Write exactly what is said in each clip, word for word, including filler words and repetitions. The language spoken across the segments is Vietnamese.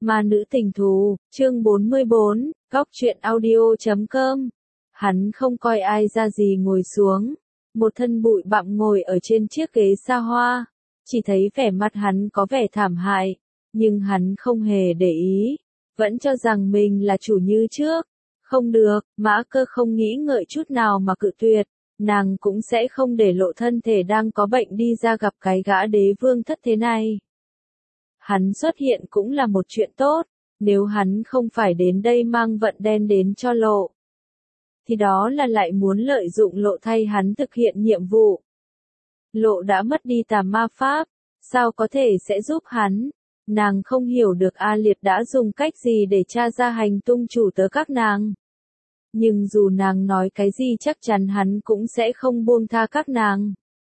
Ma nữ tình thù, chương bốn mươi bốn, góc truyện audio chấm com. Hắn không coi ai ra gì ngồi xuống. Một thân bụi bặm ngồi ở trên chiếc ghế xa hoa. Chỉ thấy vẻ mặt hắn có vẻ thảm hại. Nhưng hắn không hề để ý. Vẫn cho rằng mình là chủ như trước. Không được, Mã Cơ không nghĩ ngợi chút nào mà cự tuyệt. Nàng cũng sẽ không để lộ thân thể đang có bệnh đi ra gặp cái gã đế vương thất thế này. Hắn xuất hiện cũng là một chuyện tốt, nếu hắn không phải đến đây mang vận đen đến cho Lộ, thì đó là lại muốn lợi dụng Lộ thay hắn thực hiện nhiệm vụ. Lộ đã mất đi tà ma pháp, sao có thể sẽ giúp hắn? Nàng không hiểu được A Liệt đã dùng cách gì để tra ra hành tung chủ tớ các nàng. Nhưng dù nàng nói cái gì chắc chắn hắn cũng sẽ không buông tha các nàng.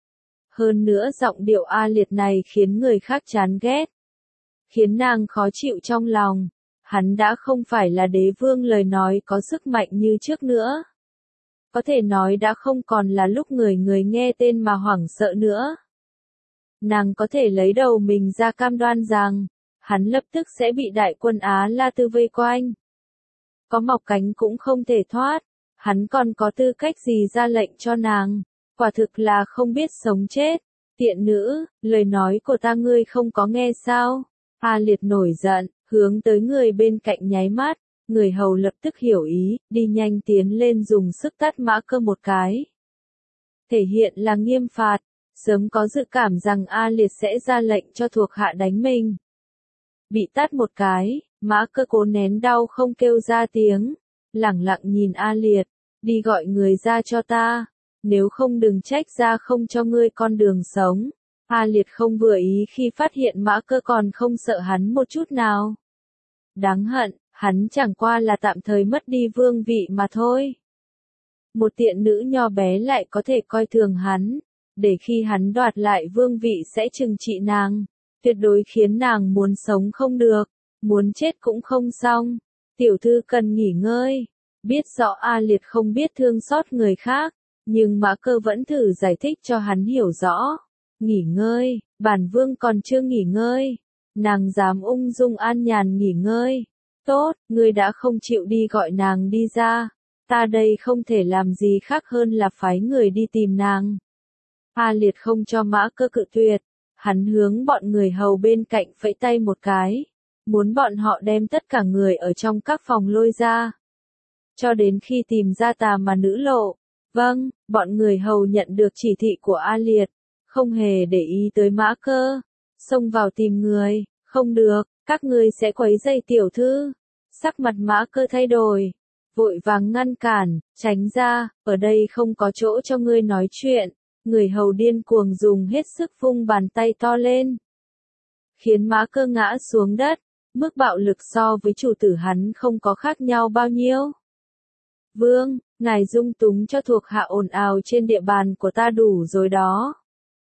Hơn nữa giọng điệu A Liệt này khiến người khác chán ghét. Khiến nàng khó chịu trong lòng. Hắn đã không phải là đế vương lời nói có sức mạnh như trước nữa. Có thể nói đã không còn là lúc người người nghe tên mà hoảng sợ nữa. Nàng có thể lấy đầu mình ra cam đoan rằng, hắn lập tức sẽ bị đại quân Á La Tư vây quanh. Có mọc cánh cũng không thể thoát, hắn còn có tư cách gì ra lệnh cho nàng, quả thực là không biết sống chết. Tiện nữ, lời nói của ta ngươi không có nghe sao? A Liệt nổi giận, hướng tới người bên cạnh nháy mắt, người hầu lập tức hiểu ý, đi nhanh tiến lên dùng sức tát Mã Cơ một cái. Thể hiện là nghiêm phạt, sớm có dự cảm rằng A Liệt sẽ ra lệnh cho thuộc hạ đánh mình. Bị tát một cái, Mã Cơ cố nén đau không kêu ra tiếng, lẳng lặng nhìn A Liệt, đi gọi người ra cho ta, nếu không đừng trách ra không cho ngươi con đường sống. A Liệt không vừa ý khi phát hiện Mã Cơ còn không sợ hắn một chút nào. Đáng hận, hắn chẳng qua là tạm thời mất đi vương vị mà thôi. Một tiện nữ nho bé lại có thể coi thường hắn, để khi hắn đoạt lại vương vị sẽ trừng trị nàng, tuyệt đối khiến nàng muốn sống không được, muốn chết cũng không xong. Tiểu thư cần nghỉ ngơi. Biết rõ A Liệt không biết thương xót người khác, nhưng Mã Cơ vẫn thử giải thích cho hắn hiểu rõ. Nghỉ ngơi, bản vương còn chưa nghỉ ngơi. Nàng dám ung dung an nhàn nghỉ ngơi. Tốt, ngươi đã không chịu đi gọi nàng đi ra. Ta đây không thể làm gì khác hơn là phái người đi tìm nàng. A Liệt không cho Mã Cơ cự tuyệt. Hắn hướng bọn người hầu bên cạnh vẫy tay một cái. Muốn bọn họ đem tất cả người ở trong các phòng lôi ra. Cho đến khi tìm ra tà mà nữ Lộ. Vâng, bọn người hầu nhận được chỉ thị của A Liệt. Không hề để ý tới Mã Cơ, xông vào tìm người, không được, các ngươi sẽ quấy rầy tiểu thư. Sắc mặt Mã Cơ thay đổi, vội vàng ngăn cản, tránh ra, ở đây không có chỗ cho ngươi nói chuyện. Người hầu điên cuồng dùng hết sức vung bàn tay to lên, khiến Mã Cơ ngã xuống đất, mức bạo lực so với chủ tử hắn không có khác nhau bao nhiêu. Vương, ngài dung túng cho thuộc hạ ồn ào trên địa bàn của ta đủ rồi đó.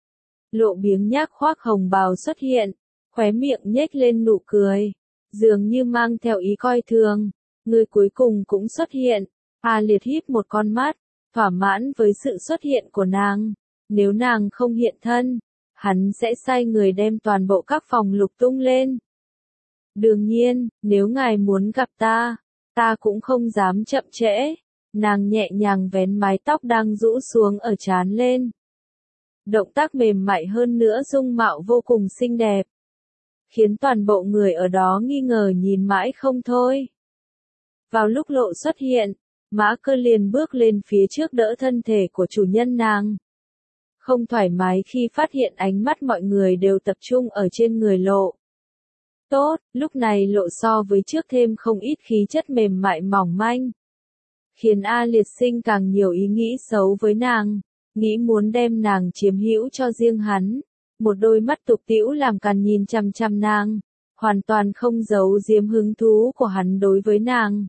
Lộ biếng nhác khoác hồng bào xuất hiện, khóe miệng nhếch lên nụ cười, dường như mang theo ý coi thường. Người cuối cùng cũng xuất hiện. A Liệt híp một con mắt, thỏa mãn với sự xuất hiện của nàng. Nếu nàng không hiện thân, hắn sẽ sai người đem toàn bộ các phòng lục tung lên. Đương nhiên, nếu ngài muốn gặp ta, ta cũng không dám chậm trễ. Nàng nhẹ nhàng vén mái tóc đang rũ xuống ở trán lên. Động tác mềm mại hơn nữa dung mạo vô cùng xinh đẹp, khiến toàn bộ người ở đó nghi ngờ nhìn mãi không thôi. Vào lúc Lộ xuất hiện, Mã Cơ liền bước lên phía trước đỡ thân thể của chủ nhân nàng. Không thoải mái khi phát hiện ánh mắt mọi người đều tập trung ở trên người Lộ. Tốt, lúc này Lộ so với trước thêm không ít khí chất mềm mại mỏng manh, khiến A Liệt sinh càng nhiều ý nghĩ xấu với nàng. Nghĩ muốn đem nàng chiếm hữu cho riêng hắn. Một đôi mắt tục tĩu làm càn nhìn chằm chằm nàng, hoàn toàn không giấu giếm hứng thú của hắn đối với nàng.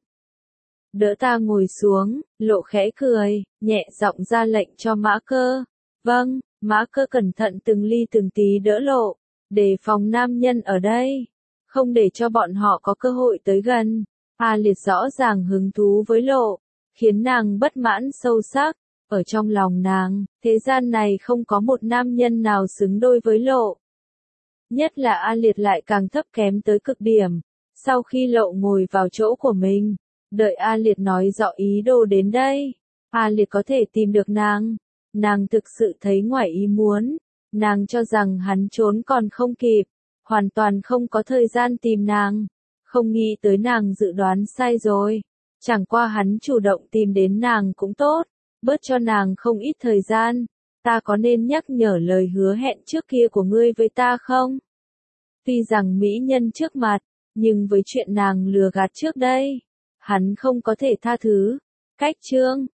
Đỡ ta ngồi xuống, Lộ khẽ cười, nhẹ giọng ra lệnh cho Mã Cơ. Vâng, Mã Cơ cẩn thận từng ly từng tí đỡ Lộ, đề phòng nam nhân ở đây, không để cho bọn họ có cơ hội tới gần. A Liệt rõ ràng hứng thú với Lộ, khiến nàng bất mãn sâu sắc. Ở trong lòng nàng, thế gian này không có một nam nhân nào xứng đôi với Lộ. Nhất là A Liệt lại càng thấp kém tới cực điểm. Sau khi Lộ ngồi vào chỗ của mình, đợi A Liệt nói rõ ý đồ đến đây, A Liệt có thể tìm được nàng. Nàng thực sự thấy ngoài ý muốn, nàng cho rằng hắn trốn còn không kịp, hoàn toàn không có thời gian tìm nàng, không nghĩ tới nàng dự đoán sai rồi. Chẳng qua hắn chủ động tìm đến nàng cũng tốt, bớt cho nàng không ít thời gian. Ta có nên nhắc nhở lời hứa hẹn trước kia của ngươi với ta không? Tuy rằng mỹ nhân trước mặt, nhưng với chuyện nàng lừa gạt trước đây, hắn không có thể tha thứ. Cách chương